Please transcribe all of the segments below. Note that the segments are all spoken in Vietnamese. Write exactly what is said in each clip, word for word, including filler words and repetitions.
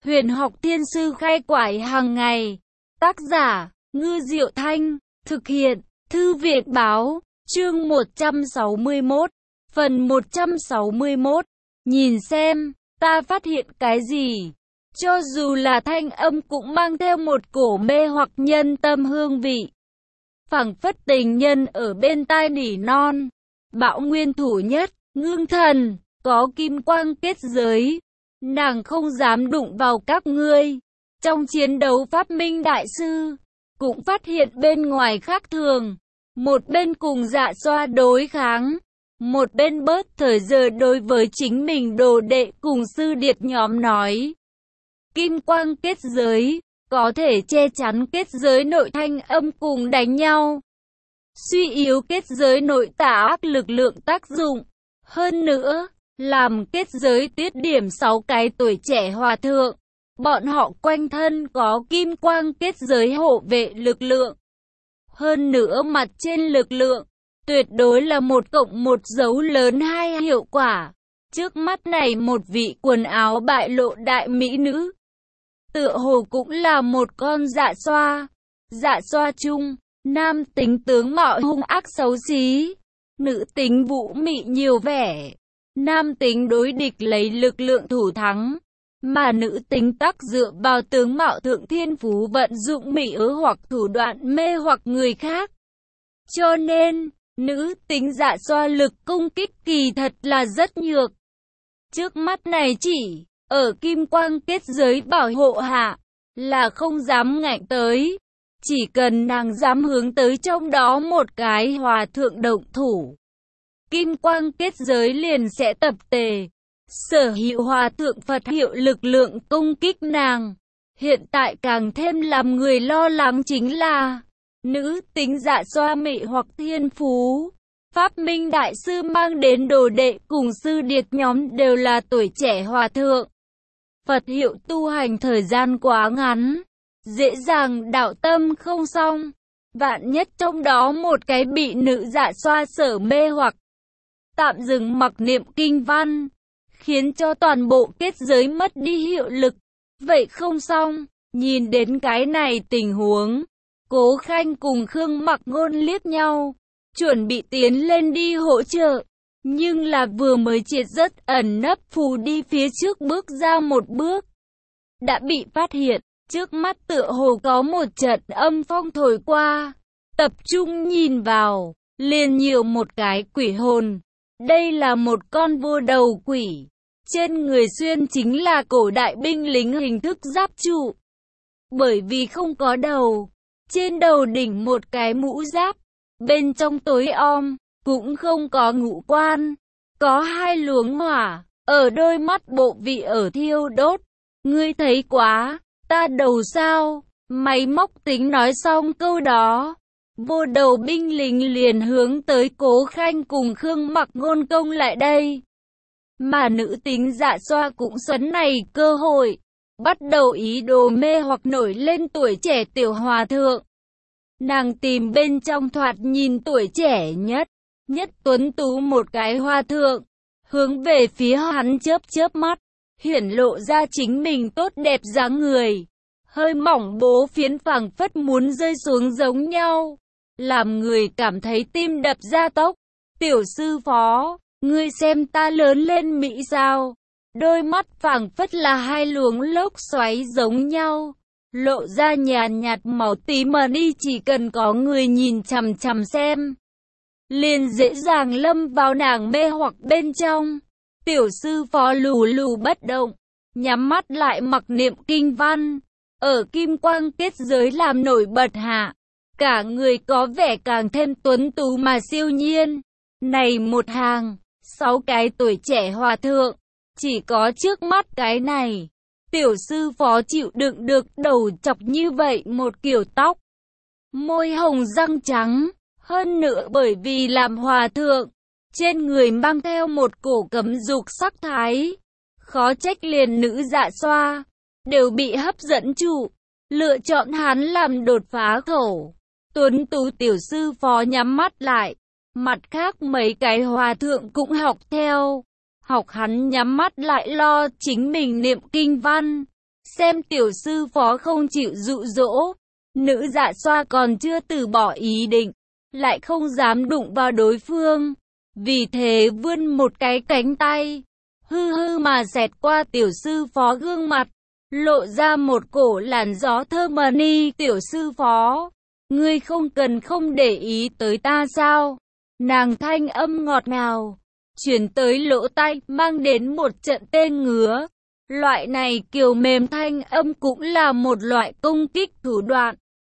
Huyền học thiên sư khai quải hàng ngày. Tác giả, Ngư Diệu Thanh. Thực hiện, Thư viện báo. Chương một trăm sáu mươi mốt. Phần một trăm sáu mươi mốt. Nhìn xem, ta phát hiện cái gì? Cho dù là thanh âm cũng mang theo một cổ mê hoặc nhân tâm hương vị. Phảng phất tình nhân ở bên tai nỉ non. Bão nguyên thủ nhất, ngưng thần, có kim quang kết giới. Nàng không dám đụng vào các ngươi. Trong chiến đấu Pháp Minh Đại Sư, cũng phát hiện bên ngoài khác thường. Một bên cùng Dạ Xoa đối kháng, một bên bớt thời giờ đối với chính mình đồ đệ cùng sư điệt nhóm nói. Kim quang kết giới, có thể che chắn kết giới nội thanh âm cùng đánh nhau. Suy yếu kết giới nội tà ác lực lượng tác dụng. Hơn nữa, làm kết giới tiết điểm sáu cái tuổi trẻ hòa thượng. Bọn họ quanh thân có kim quang kết giới hộ vệ lực lượng. Hơn nữa mặt trên lực lượng, tuyệt đối là một cộng một dấu lớn hai hiệu quả. Trước mắt này một vị quần áo bại lộ đại mỹ nữ. Tựa hồ cũng là một con dạ xoa. Dạ xoa chung, nam tính tướng mạo hung ác xấu xí. Nữ tính vũ mị nhiều vẻ. Nam tính đối địch lấy lực lượng thủ thắng. Mà nữ tính tắc dựa vào tướng mạo thượng thiên phú vận dụng mỹ ớ hoặc thủ đoạn mê hoặc người khác. Cho nên, nữ tính dạ xoa lực công kích kỳ thật là rất nhược. Trước mắt này chỉ, ở kim quang kết giới bảo hộ hạ, là không dám ngạnh tới. Chỉ cần nàng dám hướng tới trong đó một cái hòa thượng động thủ. Kim quang kết giới liền sẽ tập tề. Sở hữu hòa thượng Phật hiệu lực lượng công kích nàng. Hiện tại càng thêm làm người lo lắng chính là nữ tính dạ xoa mị hoặc thiên phú. Pháp Minh Đại Sư mang đến đồ đệ cùng sư điệt nhóm đều là tuổi trẻ hòa thượng. Phật hiệu tu hành thời gian quá ngắn, dễ dàng đạo tâm không xong. Vạn nhất trong đó một cái bị nữ dạ xoa sở mê hoặc, tạm dừng mặc niệm kinh văn, khiến cho toàn bộ kết giới mất đi hiệu lực. Vậy không xong. Nhìn đến cái này tình huống, Cố Khanh cùng Khương Mặc Ngôn liếc nhau, chuẩn bị tiến lên đi hỗ trợ. Nhưng là vừa mới triệt rất ẩn nấp phù đi phía trước bước ra một bước, đã bị phát hiện. Trước mắt tựa hồ có một trận âm phong thổi qua. Tập trung nhìn vào, liền nhiều một cái quỷ hồn. Đây là một con vô đầu quỷ. Trên người xuyên chính là cổ đại binh lính hình thức giáp trụ. Bởi vì không có đầu, trên đầu đỉnh một cái mũ giáp. Bên trong tối om, cũng không có ngũ quan. Có hai luồng hỏa, ở đôi mắt bộ vị ở thiêu đốt. Ngươi thấy quá, ta đầu sao? Máy móc tính nói xong câu đó. Vô đầu binh lính liền hướng tới Cố Khanh cùng Khương Mặc Ngôn công lại đây. Mà nữ tính dạ xoa cũng sấn này cơ hội, bắt đầu ý đồ mê hoặc nổi lên tuổi trẻ tiểu hòa thượng. Nàng tìm bên trong thoạt nhìn tuổi trẻ nhất, nhất tuấn tú một cái hòa thượng, hướng về phía hắn chớp chớp mắt, hiển lộ ra chính mình tốt đẹp dáng người. Hơi mỏng bố phiến phảng phất muốn rơi xuống giống nhau, làm người cảm thấy tim đập ra tốc. Tiểu sư phó, ngươi xem ta lớn lên mỹ sao? Đôi mắt phảng phất là hai luồng lốc xoáy giống nhau, lộ ra nhàn nhạt màu tím mà đi, chỉ cần có người nhìn chằm chằm xem, liền dễ dàng lâm vào nàng mê hoặc bên trong. Tiểu sư phó lù lù bất động, nhắm mắt lại mặc niệm kinh văn, ở kim quang kết giới làm nổi bật hạ, cả người có vẻ càng thêm tuấn tú mà siêu nhiên. Này một hàng, sáu cái tuổi trẻ hòa thượng, chỉ có trước mắt cái này, tiểu sư phó chịu đựng được đầu chọc như vậy một kiểu tóc, môi hồng răng trắng, hơn nữa bởi vì làm hòa thượng, trên người mang theo một cổ cấm dục sắc thái, khó trách liền nữ dạ xoa đều bị hấp dẫn trụ, lựa chọn hắn làm đột phá khẩu. Tuấn tú tiểu sư phó nhắm mắt lại, mặt khác mấy cái hòa thượng cũng học theo, học hắn nhắm mắt lại lo chính mình niệm kinh văn. Xem tiểu sư phó không chịu dụ dỗ, nữ dạ xoa còn chưa từ bỏ ý định, lại không dám đụng vào đối phương. Vì thế vươn một cái cánh tay, hư hư mà xẹt qua tiểu sư phó gương mặt, lộ ra một cổ làn gió thơm ni. Tiểu sư phó, ngươi không cần không để ý tới ta sao? Nàng thanh âm ngọt ngào, chuyển tới lỗ tai, mang đến một trận tê ngứa. Loại này kiều mềm thanh âm cũng là một loại công kích thủ đoạn.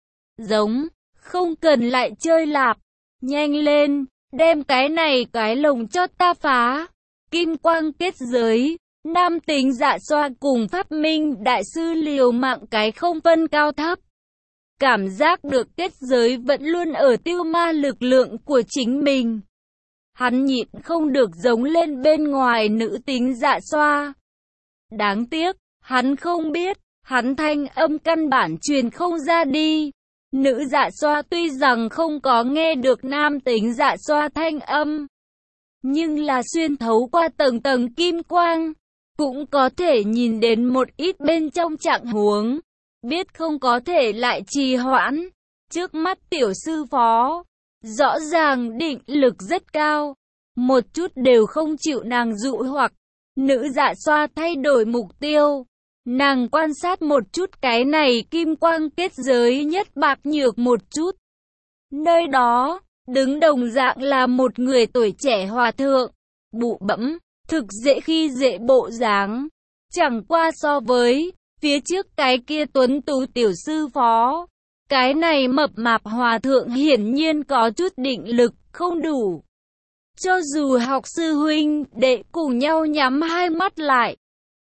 Giống, không cần lại chơi lạp, nhanh lên, đem cái này cái lồng cho ta phá. Kim quang kết giới, nam tính dạ xoa cùng phát minh đại sư liều mạng cái không phân cao thấp. Cảm giác được kết giới vẫn luôn ở tiêu ma lực lượng của chính mình. Hắn nhịn không được giống lên bên ngoài nữ tính dạ xoa. Đáng tiếc, hắn không biết, hắn thanh âm căn bản truyền không ra đi. Nữ dạ xoa tuy rằng không có nghe được nam tính dạ xoa thanh âm, nhưng là xuyên thấu qua tầng tầng kim quang, cũng có thể nhìn đến một ít bên trong trạng huống, biết không có thể lại trì hoãn. Trước mắt tiểu sư phó, rõ ràng định lực rất cao, một chút đều không chịu nàng dụ hoặc. Nữ dạ xoa thay đổi mục tiêu, nàng quan sát một chút cái này kim quang kết giới nhất bạc nhược một chút. Nơi đó, đứng đồng dạng là một người tuổi trẻ hòa thượng, bụ bẫm, thực dễ khi dễ bộ dáng. Chẳng qua so với phía trước cái kia tuấn tú tiểu sư phó, cái này mập mạp hòa thượng hiển nhiên có chút định lực không đủ. Cho dù học sư huynh đệ cùng nhau nhắm hai mắt lại,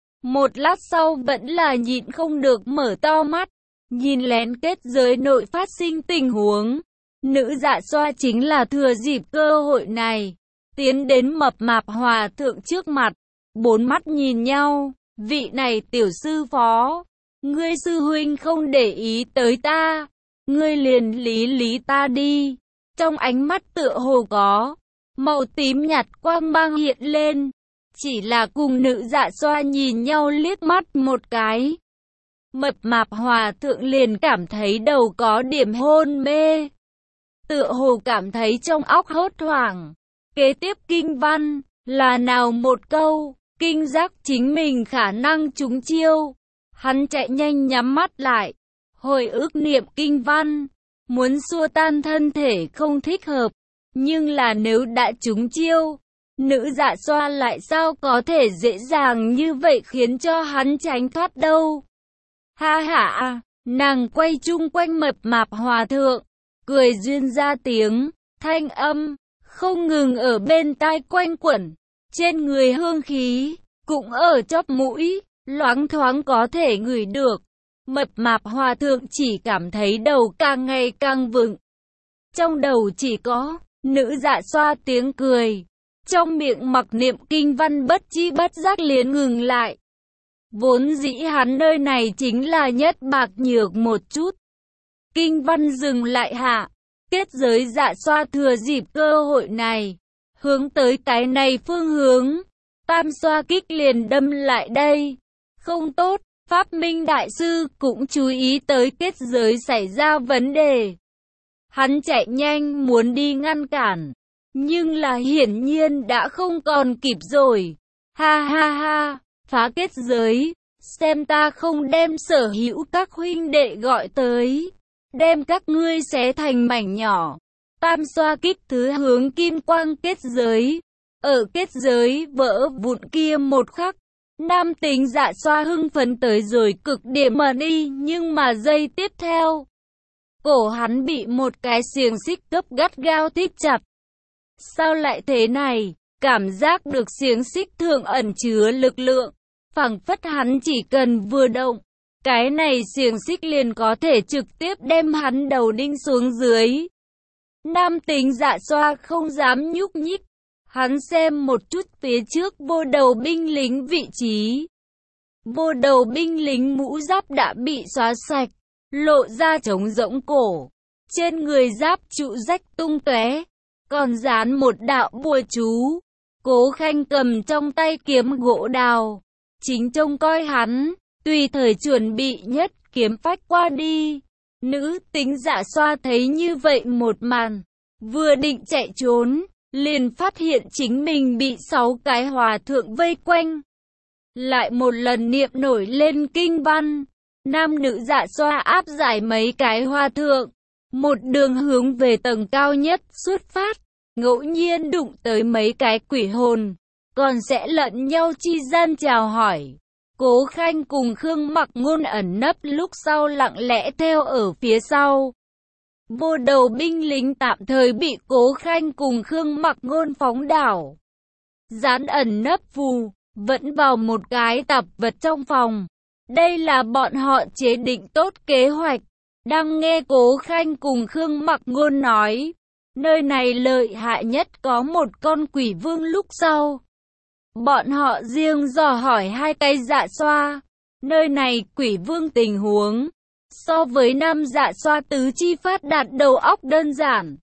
một lát sau vẫn là nhịn không được mở to mắt, nhìn lén kết giới nội phát sinh tình huống. Nữ dạ xoa chính là thừa dịp cơ hội này, tiến đến mập mạp hòa thượng trước mặt, bốn mắt nhìn nhau. Vị này tiểu sư phó, ngươi sư huynh không để ý tới ta, ngươi liền lý lý ta đi. Trong ánh mắt tựa hồ có màu tím nhạt quang mang hiện lên, chỉ là cùng nữ dạ xoa nhìn nhau liếc mắt một cái, mập mạp hòa thượng liền cảm thấy đầu có điểm hôn mê, tựa hồ cảm thấy trong óc hốt hoảng. Kế tiếp kinh văn là nào một câu, kinh giác chính mình khả năng trúng chiêu. Hắn chạy nhanh nhắm mắt lại, hồi ức niệm kinh văn, muốn xua tan thân thể không thích hợp. Nhưng là nếu đã trúng chiêu, nữ dạ xoa lại sao có thể dễ dàng như vậy khiến cho hắn tránh thoát đâu. Ha ha, nàng quay chung quanh mập mạp hòa thượng, cười duyên ra tiếng, thanh âm không ngừng ở bên tai quanh quẩn, trên người hương khí cũng ở chóp mũi, loáng thoáng có thể ngửi được. Mập mạp hòa thượng chỉ cảm thấy đầu càng ngày càng vững. Trong đầu chỉ có nữ dạ xoa tiếng cười, trong miệng mặc niệm kinh văn bất chi bất giác liền ngừng lại. Vốn dĩ hắn nơi này chính là nhất bạc nhược một chút. Kinh văn dừng lại hạ, kết giới dạ xoa thừa dịp cơ hội này, hướng tới cái này phương hướng, tam xoa kích liền đâm lại đây. Không tốt, Pháp Minh Đại Sư cũng chú ý tới kết giới xảy ra vấn đề. Hắn chạy nhanh muốn đi ngăn cản, nhưng là hiển nhiên đã không còn kịp rồi. Ha ha ha, phá kết giới, xem ta không đem sở hữu các huynh đệ gọi tới, đem các ngươi xé thành mảnh nhỏ. Tam xoa kích thứ hướng kim quang kết giới, ở kết giới vỡ vụn kia một khắc, nam tính dạ xoa hưng phấn tới rồi cực điểm mà đi, nhưng mà giây tiếp theo, cổ hắn bị một cái xiềng xích cấp gắt gao thít chặt. Sao lại thế này? Cảm giác được xiềng xích thường ẩn chứa lực lượng, phảng phất hắn chỉ cần vừa động, cái này xiềng xích liền có thể trực tiếp đem hắn đầu đinh xuống dưới. Nam tính dạ xoa không dám nhúc nhích, hắn xem một chút phía trước vô đầu binh lính vị trí. Vô đầu binh lính mũ giáp đã bị xóa sạch, lộ ra trống rỗng cổ, trên người giáp trụ rách tung tóe, còn dán một đạo bùa chú. Cố Khanh cầm trong tay kiếm gỗ đào, chính trông coi hắn, tùy thời chuẩn bị nhất kiếm phách qua đi. Nữ tính Dạ Xoa thấy như vậy một màn, vừa định chạy trốn, liền phát hiện chính mình bị sáu cái hòa thượng vây quanh. Lại một lần niệm nổi lên kinh văn, nam nữ Dạ Xoa áp giải mấy cái hòa thượng, một đường hướng về tầng cao nhất xuất phát, ngẫu nhiên đụng tới mấy cái quỷ hồn, còn sẽ lẫn nhau chi gian chào hỏi. Cố Khanh cùng Khương Mặc Ngôn ẩn nấp lúc sau lặng lẽ theo ở phía sau. Vô đầu binh lính tạm thời bị Cố Khanh cùng Khương Mặc Ngôn phóng đảo. Dán ẩn nấp phù, vẫn vào một cái tạp vật trong phòng. Đây là bọn họ chế định tốt kế hoạch. Đang nghe Cố Khanh cùng Khương Mặc Ngôn nói, nơi này lợi hại nhất có một con quỷ vương lúc sau. Bọn họ riêng dò hỏi hai cái Dạ Xoa, nơi này quỷ vương tình huống, so với nam Dạ Xoa tứ chi phát đạt đầu óc đơn giản.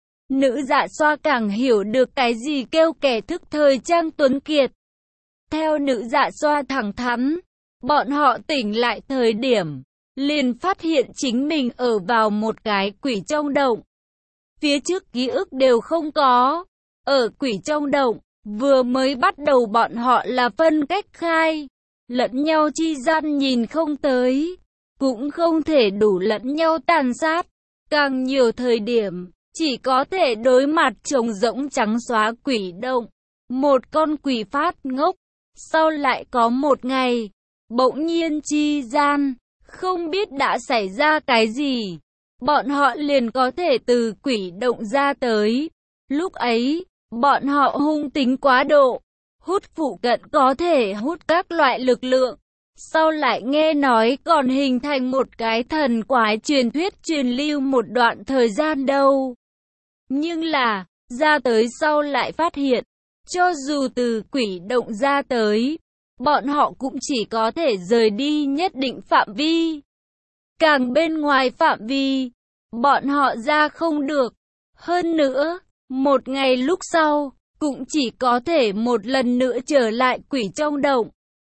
Nữ Dạ Xoa càng hiểu được cái gì kêu kẻ thức thời trang tuấn kiệt. Theo nữ Dạ Xoa thẳng thắn, bọn họ tỉnh lại thời điểm, liền phát hiện chính mình ở vào một cái quỷ trong động. Phía trước ký ức đều không có, ở quỷ trong động. Vừa mới bắt đầu bọn họ là phân cách khai, lẫn nhau chi gian nhìn không tới, cũng không thể đủ lẫn nhau tàn sát. Càng nhiều thời điểm, chỉ có thể đối mặt trống rỗng trắng xóa quỷ động. Một con quỷ phát ngốc, sau lại có một ngày, bỗng nhiên chi gian, không biết đã xảy ra cái gì. Bọn họ liền có thể từ quỷ động ra tới. Lúc ấy, bọn họ hung tính quá độ, hút phụ cận có thể hút các loại lực lượng. Sau lại nghe nói còn hình thành một cái thần quái truyền thuyết truyền lưu một đoạn thời gian đâu. Nhưng là, ra tới sau lại phát hiện, cho dù từ quỷ động ra tới, bọn họ cũng chỉ có thể rời đi nhất định phạm vi. Càng bên ngoài phạm vi, bọn họ ra không được. Hơn nữa, một ngày lúc sau, cũng chỉ có thể một lần nữa trở lại quỷ trong động.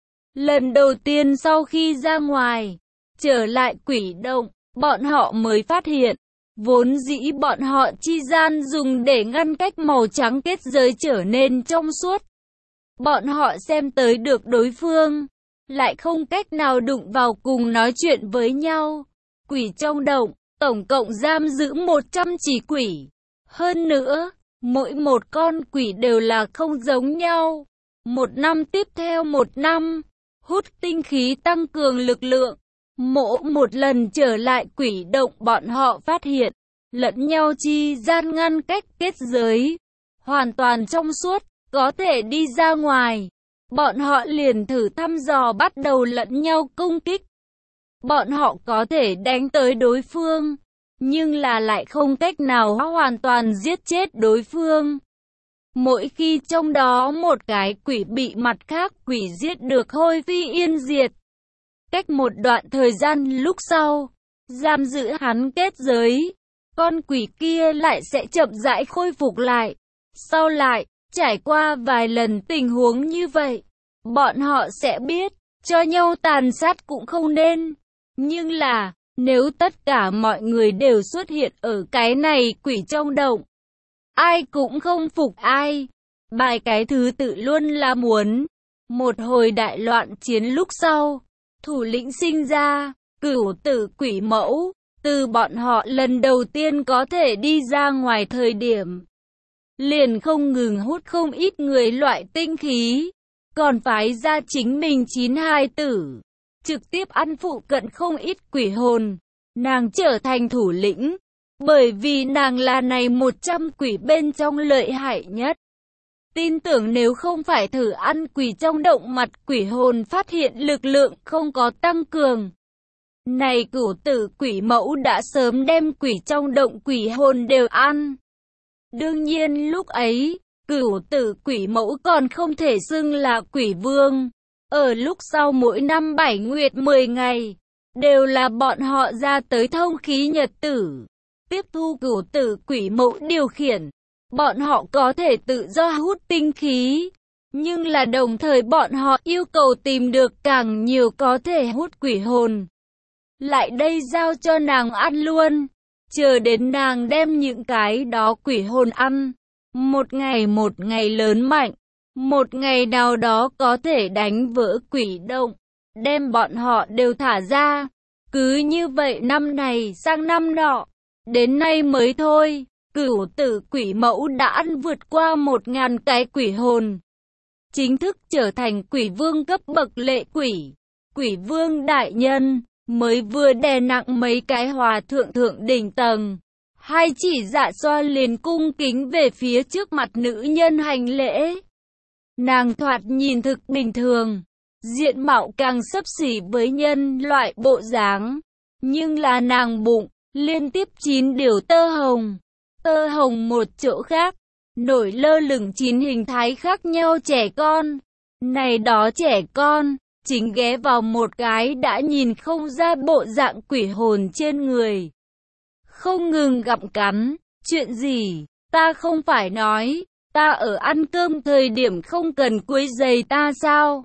Lần đầu tiên sau khi ra ngoài, trở lại quỷ động, bọn họ mới phát hiện, vốn dĩ bọn họ chi gian dùng để ngăn cách màu trắng kết giới trở nên trong suốt. Bọn họ xem tới được đối phương, lại không cách nào đụng vào cùng nói chuyện với nhau. Quỷ trong động, tổng cộng giam giữ một trăm chỉ quỷ. Hơn nữa, mỗi một con quỷ đều là không giống nhau. Một năm tiếp theo một năm, hút tinh khí tăng cường lực lượng. Mỗi một lần trở lại quỷ động bọn họ phát hiện, lẫn nhau chi gian ngăn cách kết giới, hoàn toàn trong suốt, có thể đi ra ngoài. Bọn họ liền thử thăm dò bắt đầu lẫn nhau công kích. Bọn họ có thể đánh tới đối phương, nhưng là lại không cách nào hoàn toàn giết chết đối phương. Mỗi khi trong đó một cái quỷ bị mặt khác quỷ giết được hôi phi yên diệt, cách một đoạn thời gian lúc sau, giam giữ hắn kết giới, con quỷ kia lại sẽ chậm rãi khôi phục lại. Sau lại, trải qua vài lần tình huống như vậy, bọn họ sẽ biết, cho nhau tàn sát cũng không nên. Nhưng là, nếu tất cả mọi người đều xuất hiện ở cái này quỷ trong động, ai cũng không phục ai. Bài cái thứ tự luôn là muốn. Một hồi đại loạn chiến lúc sau, thủ lĩnh sinh ra, cửu tử quỷ mẫu, từ bọn họ lần đầu tiên có thể đi ra ngoài thời điểm, liền không ngừng hút không ít người loại tinh khí, còn phái ra chính mình chín hai tử, trực tiếp ăn phụ cận không ít quỷ hồn. Nàng trở thành thủ lĩnh, bởi vì nàng là này một trăm quỷ bên trong lợi hại nhất. Tin tưởng nếu không phải thử ăn quỷ trong động mặt quỷ hồn phát hiện lực lượng không có tăng cường, này cửu tử quỷ mẫu đã sớm đem quỷ trong động quỷ hồn đều ăn. Đương nhiên lúc ấy, cửu tử quỷ mẫu còn không thể xưng là quỷ vương. Ở lúc sau mỗi năm bảy nguyệt mười ngày, đều là bọn họ ra tới thông khí nhật tử, tiếp thu cửu tử quỷ mẫu điều khiển. Bọn họ có thể tự do hút tinh khí, Nhưng là đồng thời bọn họ yêu cầu tìm được càng nhiều có thể hút quỷ hồn. Lại đây giao cho nàng ăn luôn. Chờ đến nàng đem những cái đó quỷ hồn ăn. Một ngày một ngày lớn mạnh. Một ngày nào đó có thể đánh vỡ quỷ động. Đem bọn họ đều thả ra. Cứ như vậy năm này sang năm nọ. Đến nay mới thôi. Cửu tử quỷ mẫu đã ăn vượt qua một ngàn cái quỷ hồn. Chính thức trở thành quỷ vương cấp bậc lệ quỷ. Quỷ vương đại nhân. Mới vừa đè nặng mấy cái hòa thượng thượng đỉnh tầng. Hai chỉ Dạ Xoa liền cung kính về phía trước mặt nữ nhân hành lễ. Nàng thoạt nhìn thực bình thường. Diện mạo càng xấp xỉ với nhân loại bộ dáng. Nhưng là nàng bụng, liên tiếp chín điều tơ hồng. Tơ hồng một chỗ khác, nổi lơ lửng chín hình thái khác nhau trẻ con. Này đó trẻ con, chính ghé vào một cái đã nhìn không ra bộ dạng quỷ hồn trên người. Không ngừng gặm cắn, chuyện gì, ta không phải nói, ta ở ăn cơm thời điểm không cần quấy rầy ta sao?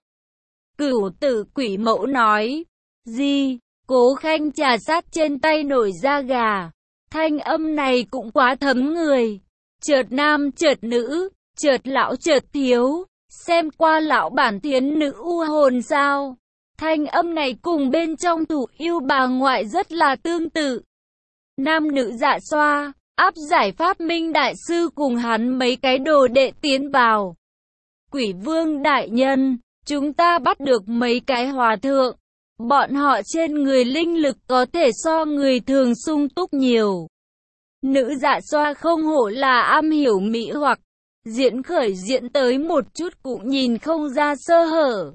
Cửu tử quỷ mẫu nói, gì, Cố Khanh trà sát trên tay nổi da gà. Thanh âm này cũng quá thấm người. Chợt nam chợt nữ, chợt lão chợt thiếu. Xem qua lão bản thiến nữ u hồn sao. Thanh âm này cùng bên trong thủ yêu bà ngoại rất là tương tự. Nam nữ Dạ Xoa, áp giải pháp minh đại sư cùng hắn mấy cái đồ đệ tiến vào. Quỷ vương đại nhân, chúng ta bắt được mấy cái hòa thượng. Bọn họ trên người linh lực có thể so người thường sung túc nhiều. Nữ Dạ Xoa không hổ là am hiểu mỹ hoặc. Diễn khởi diễn tới một chút cũng nhìn không ra sơ hở.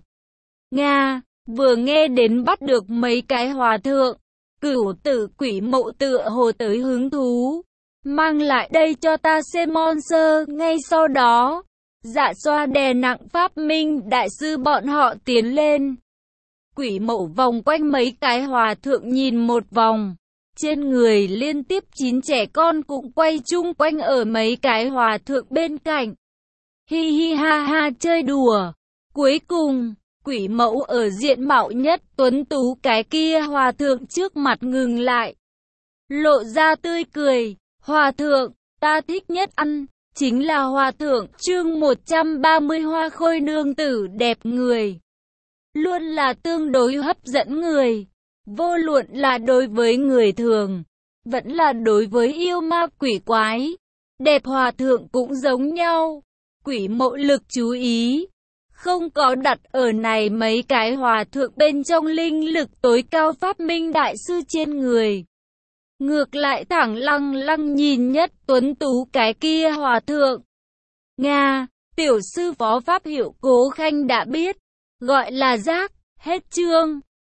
Nga, vừa nghe đến bắt được mấy cái hòa thượng. Cửu tử quỷ mẫu tựa hồ tới hứng thú. Mang lại đây cho ta xem monster. Ngay sau đó, Dạ Xoa đè nặng pháp minh đại sư bọn họ tiến lên. Quỷ mẫu vòng quanh mấy cái hòa thượng nhìn một vòng. Trên người liên tiếp chín trẻ con cũng quay chung quanh ở mấy cái hòa thượng bên cạnh. Hi hi ha ha chơi đùa. Cuối cùng, quỷ mẫu ở diện mạo nhất tuấn tú cái kia hòa thượng trước mặt ngừng lại. Lộ ra tươi cười. Hòa thượng, ta thích nhất ăn, chính là hòa thượng chương một trăm ba mươi hoa khôi nương tử đẹp người. Luôn là tương đối hấp dẫn người. Vô luận là đối với người thường, vẫn là đối với yêu ma quỷ quái. Đẹp hòa thượng cũng giống nhau. Quỷ mẫu lực chú ý. Không có đặt ở này mấy cái hòa thượng bên trong linh lực tối cao pháp minh đại sư trên người. Ngược lại thẳng lăng lăng nhìn nhất tuấn tú cái kia hòa thượng. Nga, tiểu sư phó pháp hiệu Cố Khanh đã biết. Gọi là giác, hết chương.